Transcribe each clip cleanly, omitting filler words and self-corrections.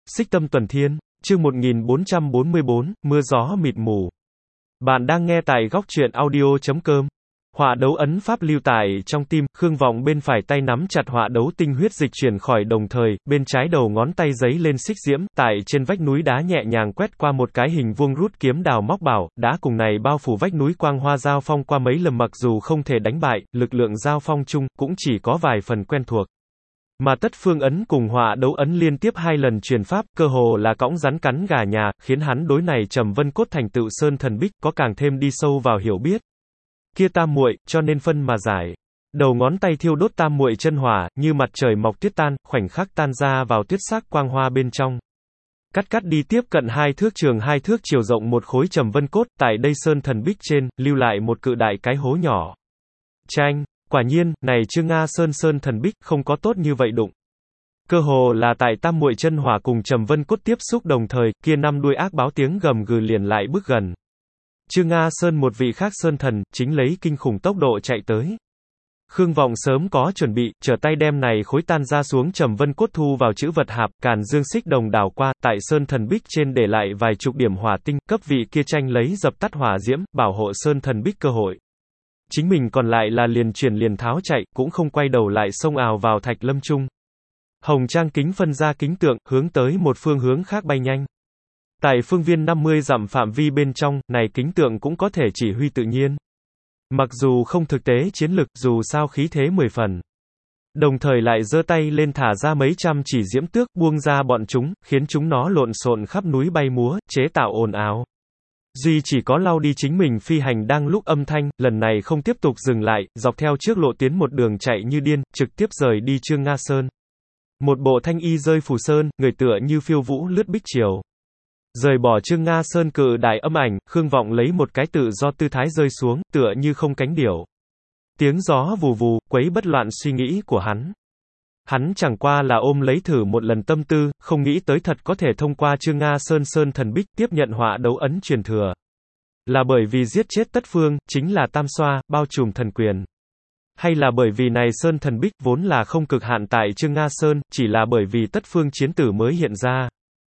Xích Tâm Tuần Thiên, chương 1444, mưa gió mịt mù. Bạn đang nghe tại góc truyện audio.com. Họa đấu ấn pháp lưu tải trong tim, Khương Vọng bên phải tay nắm chặt họa đấu tinh huyết dịch chuyển khỏi đồng thời, bên trái đầu ngón tay giấy lên xích diễm, tại trên vách núi đá nhẹ nhàng quét qua một cái hình vuông rút kiếm đào móc bảo, đá cùng này bao phủ vách núi quang hoa giao phong qua mấy lần mặc dù không thể đánh bại, lực lượng giao phong chung, cũng chỉ có vài phần quen thuộc. Mà tất phương ấn cùng họa đấu ấn liên tiếp 2 lần truyền pháp, cơ hồ là cõng rắn cắn gà nhà, khiến hắn đối này Trầm Vân Cốt thành tựu sơn thần bích, có càng thêm đi sâu vào hiểu biết. Kia tam muội, cho nên phân mà giải. Đầu ngón tay thiêu đốt tam muội chân hỏa, như mặt trời mọc tuyết tan, khoảnh khắc tan ra vào tuyết sắc quang hoa bên trong. Cắt đi tiếp cận 2 thước trường 2 thước chiều rộng một khối Trầm Vân Cốt, tại đây sơn thần bích trên, lưu lại một cự đại cái hố nhỏ. Chanh! Quả nhiên, này Trương Nga sơn thần bích, không có tốt như vậy đụng. Cơ hồ là tại tam muội chân hỏa cùng Trầm Vân Cốt tiếp xúc đồng thời, kia 5 đuôi ác báo tiếng gầm gừ liền lại bước gần. Trương Nga Sơn một vị khác sơn thần, chính lấy kinh khủng tốc độ chạy tới. Khương Vọng sớm có chuẩn bị, trở tay đem này khối tan ra xuống Trầm Vân Cốt thu vào chữ vật hạp, càn dương xích đồng đảo qua, tại sơn thần bích trên để lại vài chục điểm hỏa tinh, cấp vị kia tranh lấy dập tắt hỏa diễm, bảo hộ sơn thần bích cơ hội. Chính mình còn lại là liền chuyển liền tháo chạy, cũng không quay đầu lại xông ào vào thạch lâm trung. Hồng trang kính phân ra kính tượng, hướng tới một phương hướng khác bay nhanh. Tại phương viên 50 dặm phạm vi bên trong, này kính tượng cũng có thể chỉ huy tự nhiên. Mặc dù không thực tế chiến lực, dù sao khí thế 10 phần. Đồng thời lại giơ tay lên thả ra mấy trăm chỉ diễm tước, buông ra bọn chúng, khiến chúng nó lộn xộn khắp núi bay múa, chế tạo ồn ào. Duy chỉ có lau đi chính mình phi hành đang lúc âm thanh, lần này không tiếp tục dừng lại, dọc theo trước lộ tuyến một đường chạy như điên, trực tiếp rời đi Trương Nga Sơn. Một bộ thanh y rơi phù sơn, người tựa như phiêu vũ lướt bích triều. Rời bỏ Trương Nga Sơn cự đại âm ảnh, Khương Vọng lấy một cái tự do tư thái rơi xuống, tựa như không cánh điểu. Tiếng gió vù vù, quấy bất loạn suy nghĩ của hắn. Hắn chẳng qua là ôm lấy thử một lần tâm tư, không nghĩ tới thật có thể thông qua Trương Nga Sơn thần bích tiếp nhận họa đấu ấn truyền thừa. Là bởi vì giết chết tất phương, chính là tam xoa, bao trùm thần quyền. Hay là bởi vì này sơn thần bích vốn là không cực hạn tại Trương Nga Sơn, chỉ là bởi vì tất phương chiến tử mới hiện ra.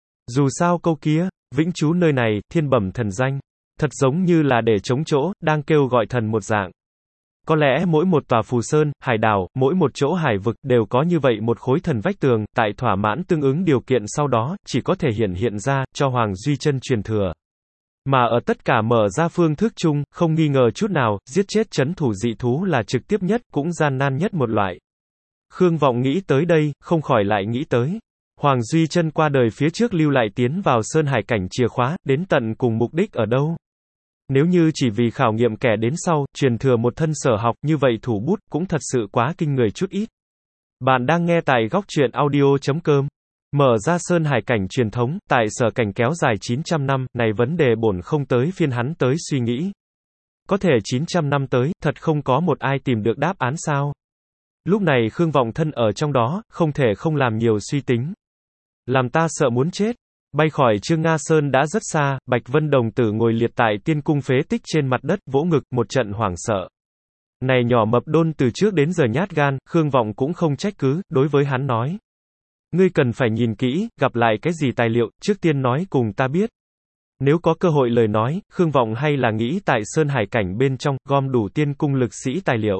Dù sao câu kia, vĩnh trú nơi này, thiên bẩm thần danh, thật giống như là để chống chỗ, đang kêu gọi thần một dạng. Có lẽ mỗi một tòa phù sơn, hải đảo, mỗi một chỗ hải vực, đều có như vậy một khối thần vách tường, tại thỏa mãn tương ứng điều kiện sau đó, chỉ có thể hiện ra, cho Hoàng Duy Chân truyền thừa. Mà ở tất cả mở ra phương thức chung, không nghi ngờ chút nào, giết chết trấn thủ dị thú là trực tiếp nhất, cũng gian nan nhất một loại. Khương Vọng nghĩ tới đây, không khỏi lại nghĩ tới. Hoàng Duy Chân qua đời phía trước lưu lại tiến vào sơn hải cảnh chìa khóa, đến tận cùng mục đích ở đâu? Nếu như chỉ vì khảo nghiệm kẻ đến sau, truyền thừa một thân sở học, như vậy thủ bút, cũng thật sự quá kinh người chút ít. Bạn đang nghe tại góc truyện audio.com. Mở ra sơn hải cảnh truyền thống, tại sở cảnh kéo dài 900 năm, này vấn đề bổn không tới phiên hắn tới suy nghĩ. Có thể 900 năm tới, thật không có một ai tìm được đáp án sao? Lúc này Khương Vọng thân ở trong đó, không thể không làm nhiều suy tính. Làm ta sợ muốn chết. Bay khỏi Trương Nga Sơn đã rất xa, Bạch Vân Đồng Tử ngồi liệt tại tiên cung phế tích trên mặt đất, vỗ ngực, một trận hoảng sợ. Này nhỏ mập đôn từ trước đến giờ nhát gan, Khương Vọng cũng không trách cứ, đối với hắn nói. Ngươi cần phải nhìn kỹ, gặp lại cái gì tài liệu, trước tiên nói cùng ta biết. Nếu có cơ hội lời nói, Khương Vọng hay là nghĩ tại Sơn Hải cảnh bên trong, gom đủ tiên cung lực sĩ tài liệu.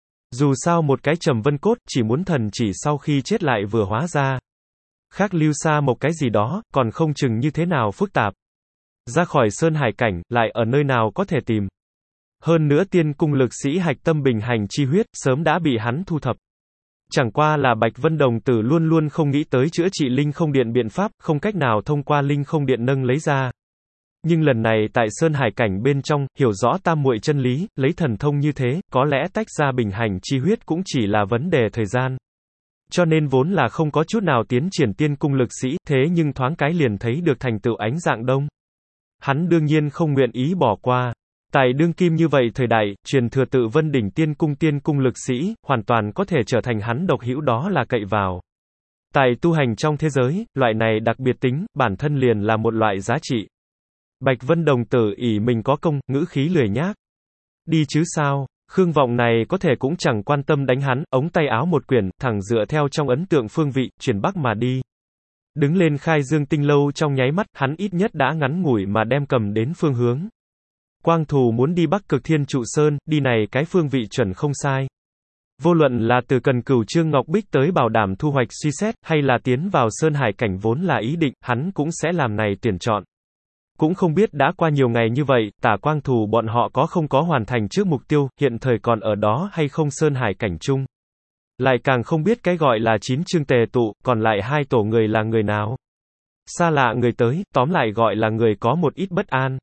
Dù sao một cái Trầm Vân Cốt, chỉ muốn thần chỉ sau khi chết lại vừa hóa ra. Khác lưu xa một cái gì đó, còn không chừng như thế nào phức tạp. Ra khỏi Sơn Hải cảnh, lại ở nơi nào có thể tìm. Hơn nữa tiên cung lực sĩ hạch tâm bình hành chi huyết, sớm đã bị hắn thu thập. Chẳng qua là Bạch Vân Đồng Tử luôn luôn không nghĩ tới chữa trị linh không điện biện pháp, không cách nào thông qua linh không điện nâng lấy ra. Nhưng lần này tại Sơn Hải cảnh bên trong, hiểu rõ tam muội chân lý, lấy thần thông như thế, có lẽ tách ra bình hành chi huyết cũng chỉ là vấn đề thời gian. Cho nên vốn là không có chút nào tiến triển tiên cung lực sĩ, thế nhưng thoáng cái liền thấy được thành tựu ánh dạng đông. Hắn đương nhiên không nguyện ý bỏ qua. Tại đương kim như vậy thời đại, truyền thừa tự Vân Đỉnh tiên cung lực sĩ, hoàn toàn có thể trở thành hắn độc hữu đó là cậy vào. Tại tu hành trong thế giới, loại này đặc biệt tính, bản thân liền là một loại giá trị. Bạch Vân Đồng Tử ỷ mình có công, ngữ khí lười nhác. Đi chứ sao? Khương Vọng này có thể cũng chẳng quan tâm đánh hắn, ống tay áo một quyển, thẳng dựa theo trong ấn tượng phương vị, chuyển bắc mà đi. Đứng lên khai dương tinh lâu trong nháy mắt, hắn ít nhất đã ngắn ngủi mà đem cầm đến phương hướng. Quang Thù muốn đi Bắc Cực Thiên Trụ Sơn, đi này cái phương vị chuẩn không sai. Vô luận là từ Cần Cửu Trương Ngọc Bích tới bảo đảm thu hoạch suy xét, hay là tiến vào Sơn Hải cảnh vốn là ý định, hắn cũng sẽ làm này tuyển chọn. Cũng không biết đã qua nhiều ngày như vậy, Tả Quang Thù bọn họ có không có hoàn thành trước mục tiêu, hiện thời còn ở đó hay không Sơn Hải cảnh chung. Lại càng không biết cái gọi là 9 chương tề tụ, còn lại 2 tổ người là người nào. Xa lạ người tới, tóm lại gọi là người có một ít bất an.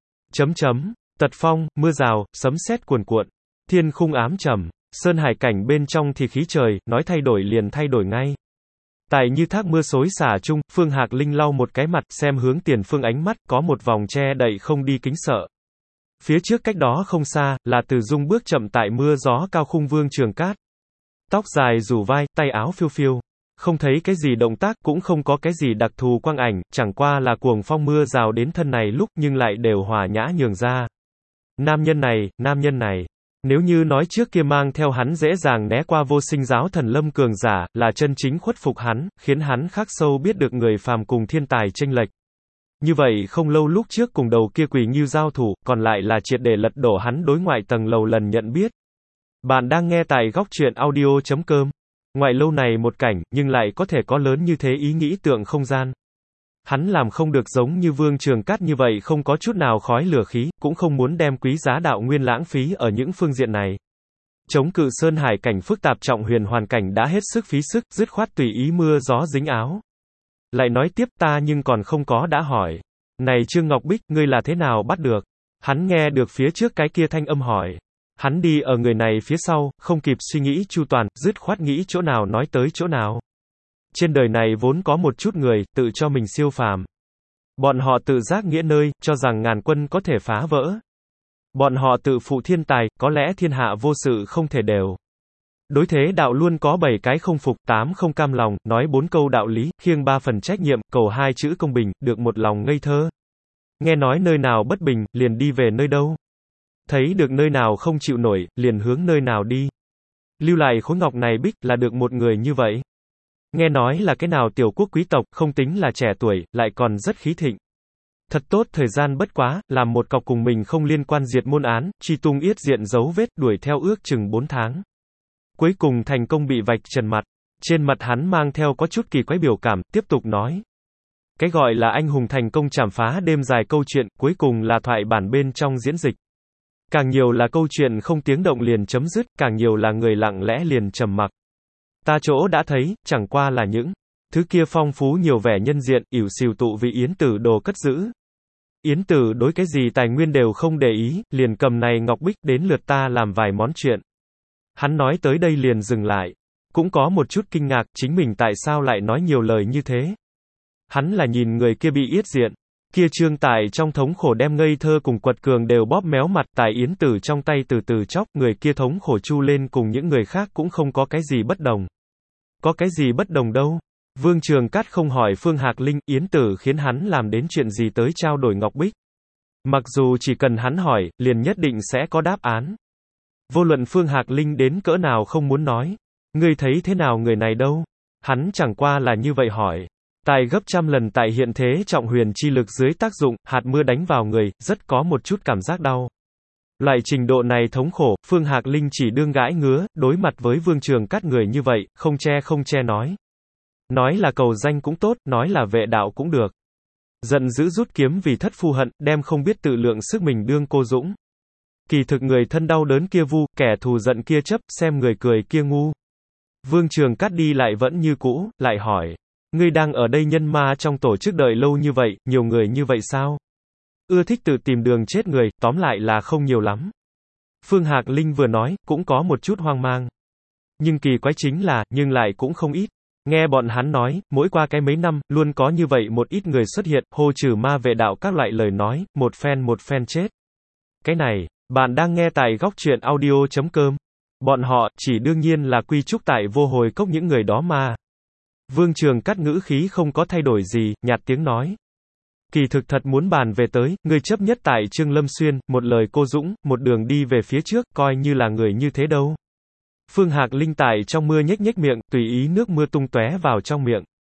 Tật phong, mưa rào, sấm sét cuồn cuộn. Thiên khung ám trầm. Sơn Hải cảnh bên trong thì khí trời, nói thay đổi liền thay đổi ngay. Tại như thác mưa xối xả chung, Phương Hạc Linh lau một cái mặt, xem hướng tiền phương ánh mắt, có một vòng che đậy không đi kính sợ. Phía trước cách đó không xa, là Từ Dung bước chậm tại mưa gió cao khung Vương Trường Cát. Tóc dài rủ vai, tay áo phiêu phiêu. Không thấy cái gì động tác, cũng không có cái gì đặc thù quang ảnh, chẳng qua là cuồng phong mưa rào đến thân này lúc nhưng lại đều hòa nhã nhường ra. Nam nhân này. Nếu như nói trước kia mang theo hắn dễ dàng né qua vô sinh giáo thần lâm cường giả, là chân chính khuất phục hắn, khiến hắn khắc sâu biết được người phàm cùng thiên tài chênh lệch. Như vậy không lâu lúc trước cùng đầu kia Quỳ Ngưu giao thủ, còn lại là triệt để lật đổ hắn đối ngoại tầng lầu lần nhận biết. Bạn đang nghe tại góc truyện audio.com. Ngoại lâu này một cảnh, nhưng lại có thể có lớn như thế ý nghĩ tượng không gian. Hắn làm không được giống như Vương Trường Cát như vậy không có chút nào khói lửa khí, cũng không muốn đem quý giá đạo nguyên lãng phí ở những phương diện này. Chống cự Sơn Hải cảnh phức tạp trọng huyền hoàn cảnh đã hết sức phí sức, dứt khoát tùy ý mưa gió dính áo. Lại nói tiếp ta nhưng còn không có đã hỏi. Này Trương Ngọc Bích, ngươi là thế nào bắt được? Hắn nghe được phía trước cái kia thanh âm hỏi. Hắn đi ở người này phía sau, không kịp suy nghĩ chu toàn, dứt khoát nghĩ chỗ nào nói tới chỗ nào. Trên đời này vốn có một chút người, tự cho mình siêu phàm. Bọn họ tự giác nghĩa nơi, cho rằng ngàn quân có thể phá vỡ. Bọn họ tự phụ thiên tài, có lẽ thiên hạ vô sự không thể đều. Đối thế đạo luôn có 7 cái không phục, 8 không cam lòng, nói 4 câu đạo lý, khiêng 3 phần trách nhiệm, cầu 2 chữ công bình, được một lòng ngây thơ. Nghe nói nơi nào bất bình, liền đi về nơi đâu. Thấy được nơi nào không chịu nổi, liền hướng nơi nào đi. Lưu lại khối ngọc này bích, là được một người như vậy. Nghe nói là cái nào tiểu quốc quý tộc, không tính là trẻ tuổi, lại còn rất khí thịnh. Thật tốt thời gian bất quá, làm một cọc cùng mình không liên quan diệt môn án, truy tung yết diện dấu vết, đuổi theo ước chừng 4 tháng. Cuối cùng thành công bị vạch trần mặt. Trên mặt hắn mang theo có chút kỳ quái biểu cảm, tiếp tục nói. Cái gọi là anh hùng thành công chảm phá đêm dài câu chuyện, cuối cùng là thoại bản bên trong diễn dịch. Càng nhiều là câu chuyện không tiếng động liền chấm dứt, càng nhiều là người lặng lẽ liền trầm mặc. Ta chỗ đã thấy, chẳng qua là những thứ kia phong phú nhiều vẻ nhân diện, ỉu xìu tụ vì Yến Tử đồ cất giữ. Yến Tử đối cái gì tài nguyên đều không để ý, liền cầm này ngọc bích đến lượt ta làm vài món chuyện. Hắn nói tới đây liền dừng lại. Cũng có một chút kinh ngạc, chính mình tại sao lại nói nhiều lời như thế. Hắn là nhìn người kia bị yết diện. Kia Trương Tài trong thống khổ đem ngây thơ cùng quật cường đều bóp méo mặt, Tài Yến Tử trong tay từ từ chóc, người kia thống khổ chu lên cùng những người khác cũng không có cái gì bất đồng. Có cái gì bất đồng đâu? Vương Trường Cát không hỏi Phương Hạc Linh, Yến Tử khiến hắn làm đến chuyện gì tới trao đổi ngọc bích. Mặc dù chỉ cần hắn hỏi, liền nhất định sẽ có đáp án. Vô luận Phương Hạc Linh đến cỡ nào không muốn nói. Ngươi thấy thế nào người này đâu? Hắn chẳng qua là như vậy hỏi. Tài gấp trăm lần tại hiện thế trọng huyền chi lực dưới tác dụng, hạt mưa đánh vào người, rất có một chút cảm giác đau. Loại trình độ này thống khổ, Phương Hạc Linh chỉ đương gãi ngứa, đối mặt với Vương Trường Cát người như vậy, không che nói. Nói là cầu danh cũng tốt, nói là vệ đạo cũng được. Giận dữ rút kiếm vì thất phu hận, đem không biết tự lượng sức mình đương cô dũng. Kỳ thực người thân đau đớn kia vu, kẻ thù giận kia chấp, xem người cười kia ngu. Vương Trường Cát đi lại vẫn như cũ, lại hỏi. Ngươi đang ở đây nhân ma trong tổ chức đợi lâu như vậy, nhiều người như vậy sao? Ưa thích tự tìm đường chết người, tóm lại là không nhiều lắm. Phương Hạc Linh vừa nói, cũng có một chút hoang mang. Nhưng kỳ quái chính là, nhưng lại cũng không ít. Nghe bọn hắn nói, mỗi qua cái mấy năm, luôn có như vậy một ít người xuất hiện, hô trừ ma vệ đạo các loại lời nói, một phen chết. Cái này, bạn đang nghe tại góc truyện audio.com. Bọn họ, chỉ đương nhiên là quy trúc tại vô hồi cốc những người đó mà. Vương Trường Cát ngữ khí không có thay đổi gì, nhạt tiếng nói. Kỳ thực thật muốn bàn về tới, ngươi chấp nhất tại Trương Lâm Xuyên, một lời cô dũng, một đường đi về phía trước, coi như là người như thế đâu. Phương Hạc Linh tại trong mưa nhếch miệng, tùy ý nước mưa tung tóe vào trong miệng.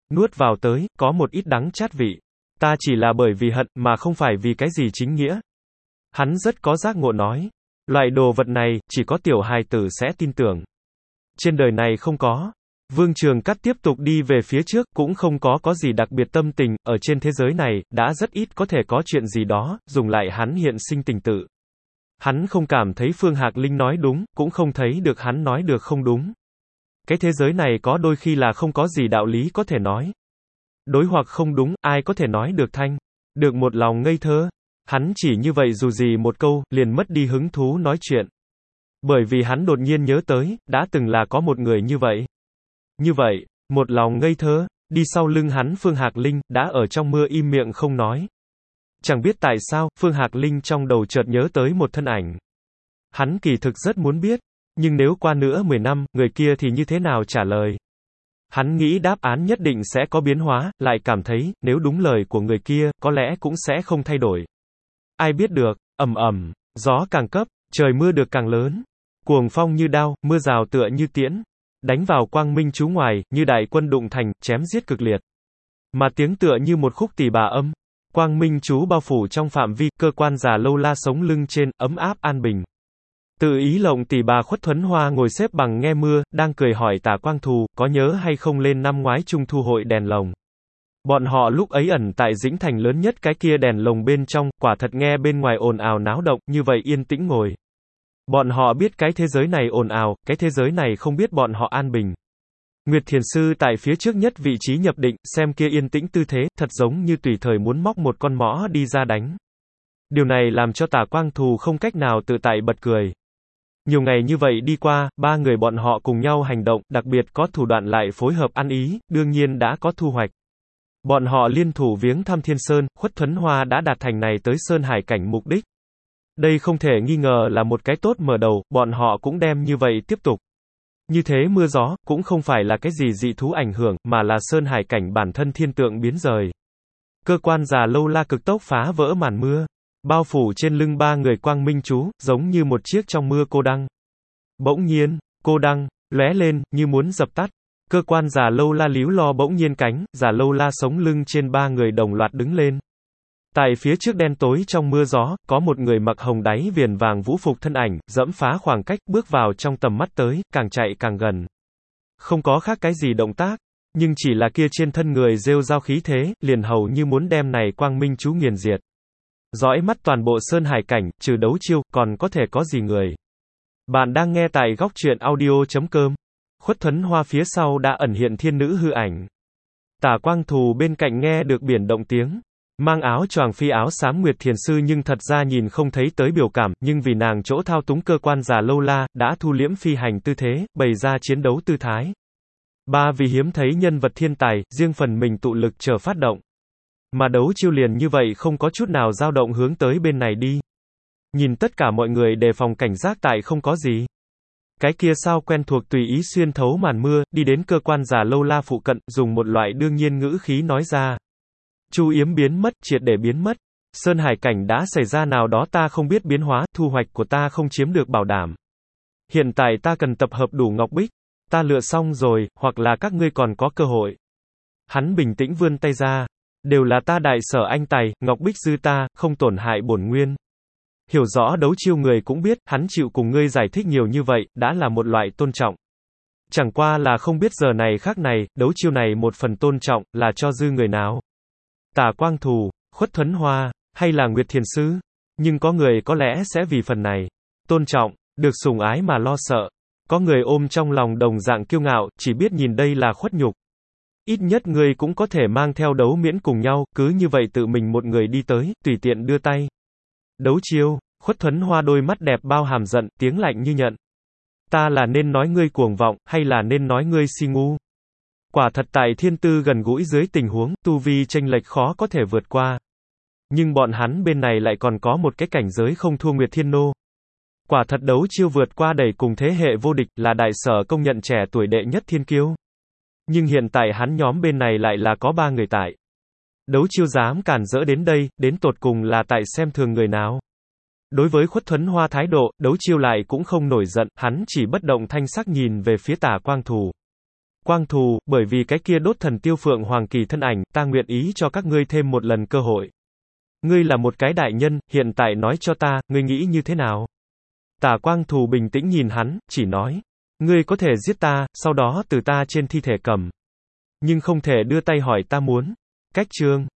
Nuốt vào tới, có một ít đắng chát vị. Ta chỉ là bởi vì hận, mà không phải vì cái gì chính nghĩa. Hắn rất có giác ngộ nói. Loại đồ vật này, chỉ có tiểu hài tử sẽ tin tưởng. Trên đời này không có. Vương Trường Cát tiếp tục đi về phía trước, cũng không có gì đặc biệt tâm tình, ở trên thế giới này, đã rất ít có thể có chuyện gì đó, dùng lại hắn hiện sinh tình tự. Hắn không cảm thấy Phương Hạc Linh nói đúng, cũng không thấy được hắn nói được không đúng. Cái thế giới này có đôi khi là không có gì đạo lý có thể nói. Đối hoặc không đúng, ai có thể nói được thanh. Được một lòng ngây thơ. Hắn chỉ như vậy dù gì một câu, liền mất đi hứng thú nói chuyện. Bởi vì hắn đột nhiên nhớ tới, đã từng là có một người như vậy. Như vậy, một lòng ngây thơ, đi sau lưng hắn Phương Hạc Linh, đã ở trong mưa im miệng không nói. Chẳng biết tại sao, Phương Hạc Linh trong đầu chợt nhớ tới một thân ảnh. Hắn kỳ thực rất muốn biết, nhưng nếu qua nữa 10 năm, người kia thì như thế nào trả lời? Hắn nghĩ đáp án nhất định sẽ có biến hóa, lại cảm thấy, nếu đúng lời của người kia, có lẽ cũng sẽ không thay đổi. Ai biết được, ầm ầm, gió càng cấp, trời mưa được càng lớn. Cuồng phong như đao, mưa rào tựa như tiễn. Đánh vào quang minh chú ngoài, như đại quân đụng thành, chém giết cực liệt. Mà tiếng tựa như một khúc tỳ bà âm. Quang minh chú bao phủ trong phạm vi, cơ quan già lâu la sống lưng trên, ấm áp an bình. Tự ý lộng tỷ bà Khuất Thuấn Hoa ngồi xếp bằng nghe mưa, đang cười hỏi Tả Quang Thù, có nhớ hay không lên năm ngoái Trung thu hội đèn lồng. Bọn họ lúc ấy ẩn tại Dĩnh Thành lớn nhất cái kia đèn lồng bên trong, quả thật nghe bên ngoài ồn ào náo động, như vậy yên tĩnh ngồi. Bọn họ biết cái thế giới này ồn ào, cái thế giới này không biết bọn họ an bình. Nguyệt Thiền Sư tại phía trước nhất vị trí nhập định, xem kia yên tĩnh tư thế, thật giống như tùy thời muốn móc một con mõ đi ra đánh. Điều này làm cho Tả Quang Thù không cách nào tự tại bật cười. Nhiều ngày như vậy đi qua, ba người bọn họ cùng nhau hành động, đặc biệt có thủ đoạn lại phối hợp ăn ý, đương nhiên đã có thu hoạch. Bọn họ liên thủ viếng thăm Thiên Sơn, Khuất Thuấn Hoa đã đạt thành này tới Sơn Hải cảnh mục đích. Đây không thể nghi ngờ là một cái tốt mở đầu, bọn họ cũng đem như vậy tiếp tục. Như thế mưa gió, cũng không phải là cái gì dị thú ảnh hưởng, mà là Sơn Hải cảnh bản thân thiên tượng biến rời. Cơ quan già lâu la cực tốc phá vỡ màn mưa. Bao phủ trên lưng ba người quang minh chú, giống như một chiếc trong mưa cô đăng. Bỗng nhiên, cô đăng, lóe lên, như muốn dập tắt. Cơ quan già lâu la líu lo bỗng nhiên cánh, già lâu la sống lưng trên ba người đồng loạt đứng lên. Tại phía trước đen tối trong mưa gió, có một người mặc hồng đáy viền vàng vũ phục thân ảnh, dẫm phá khoảng cách, bước vào trong tầm mắt tới, càng chạy càng gần. Không có khác cái gì động tác, nhưng chỉ là kia trên thân người rêu rao khí thế, liền hầu như muốn đem này quang minh chú nghiền diệt. Dõi mắt toàn bộ Sơn Hải cảnh, trừ đấu chiêu, còn có thể có gì người. Bạn đang nghe tại góc truyện audio.com. Khuất Thuấn Hoa phía sau đã ẩn hiện thiên nữ hư ảnh. Tả Quang Thù bên cạnh nghe được biển động tiếng. Mang áo choàng phi áo xám Nguyệt Thiền Sư nhưng thật ra nhìn không thấy tới biểu cảm, nhưng vì nàng chỗ thao túng cơ quan già lâu la, đã thu liễm phi hành tư thế, bày ra chiến đấu tư thái. Ba vì hiếm thấy nhân vật thiên tài, riêng phần mình tụ lực chờ phát động. Mà đấu chiêu liền như vậy không có chút nào dao động hướng tới bên này đi. Nhìn tất cả mọi người đề phòng cảnh giác tại không có gì. Cái kia sao quen thuộc tùy ý xuyên thấu màn mưa, đi đến cơ quan già lâu la phụ cận, dùng một loại đương nhiên ngữ khí nói ra. Chu Yếm biến mất, triệt để biến mất. Sơn Hải cảnh đã xảy ra nào đó ta không biết biến hóa, thu hoạch của ta không chiếm được bảo đảm. Hiện tại ta cần tập hợp đủ ngọc bích. Ta lựa xong rồi, hoặc là các ngươi còn có cơ hội. Hắn bình tĩnh vươn tay ra. Đều là ta đại sở anh tài, ngọc bích dư ta, không tổn hại bổn nguyên. Hiểu rõ đấu chiêu người cũng biết, hắn chịu cùng ngươi giải thích nhiều như vậy, đã là một loại tôn trọng. Chẳng qua là không biết giờ này khác này, đấu chiêu này một phần tôn trọng, là cho dư người nào. Tả Quang Thù, Khuất Thuấn Hoa, hay là Nguyệt Thiền Sư. Nhưng có người có lẽ sẽ vì phần này. Tôn trọng, được sủng ái mà lo sợ. Có người ôm trong lòng đồng dạng kiêu ngạo, chỉ biết nhìn đây là khuất nhục. Ít nhất ngươi cũng có thể mang theo đấu miễn cùng nhau, cứ như vậy tự mình một người đi tới, tùy tiện đưa tay. Đấu chiêu, Khuất Thuấn Hoa đôi mắt đẹp bao hàm giận, tiếng lạnh như nhận. Ta là nên nói ngươi cuồng vọng, hay là nên nói ngươi si ngu? Quả thật tại thiên tư gần gũi dưới tình huống, tu vi chênh lệch khó có thể vượt qua. Nhưng bọn hắn bên này lại còn có một cái cảnh giới không thua Nguyệt Thiên Nô. Quả thật đấu chiêu vượt qua đầy cùng thế hệ vô địch, là đại sở công nhận trẻ tuổi đệ nhất thiên kiêu. Nhưng hiện tại hắn nhóm bên này lại là có ba người tại. Đấu chiêu dám cản rỡ đến đây, đến tột cùng là tại xem thường người nào. Đối với Khuất Thuấn Hoa thái độ, đấu chiêu lại cũng không nổi giận, hắn chỉ bất động thanh sắc nhìn về phía Tả Quang Thù. Quang Thù, bởi vì cái kia đốt thần tiêu Phượng Hoàng Kỳ thân ảnh, ta nguyện ý cho các ngươi thêm một lần cơ hội. Ngươi là một cái đại nhân, hiện tại nói cho ta, ngươi nghĩ như thế nào? Tả Quang Thù bình tĩnh nhìn hắn, chỉ nói. Ngươi có thể giết ta, sau đó từ ta trên thi thể cầm. Nhưng không thể đưa tay hỏi ta muốn. Cách chương.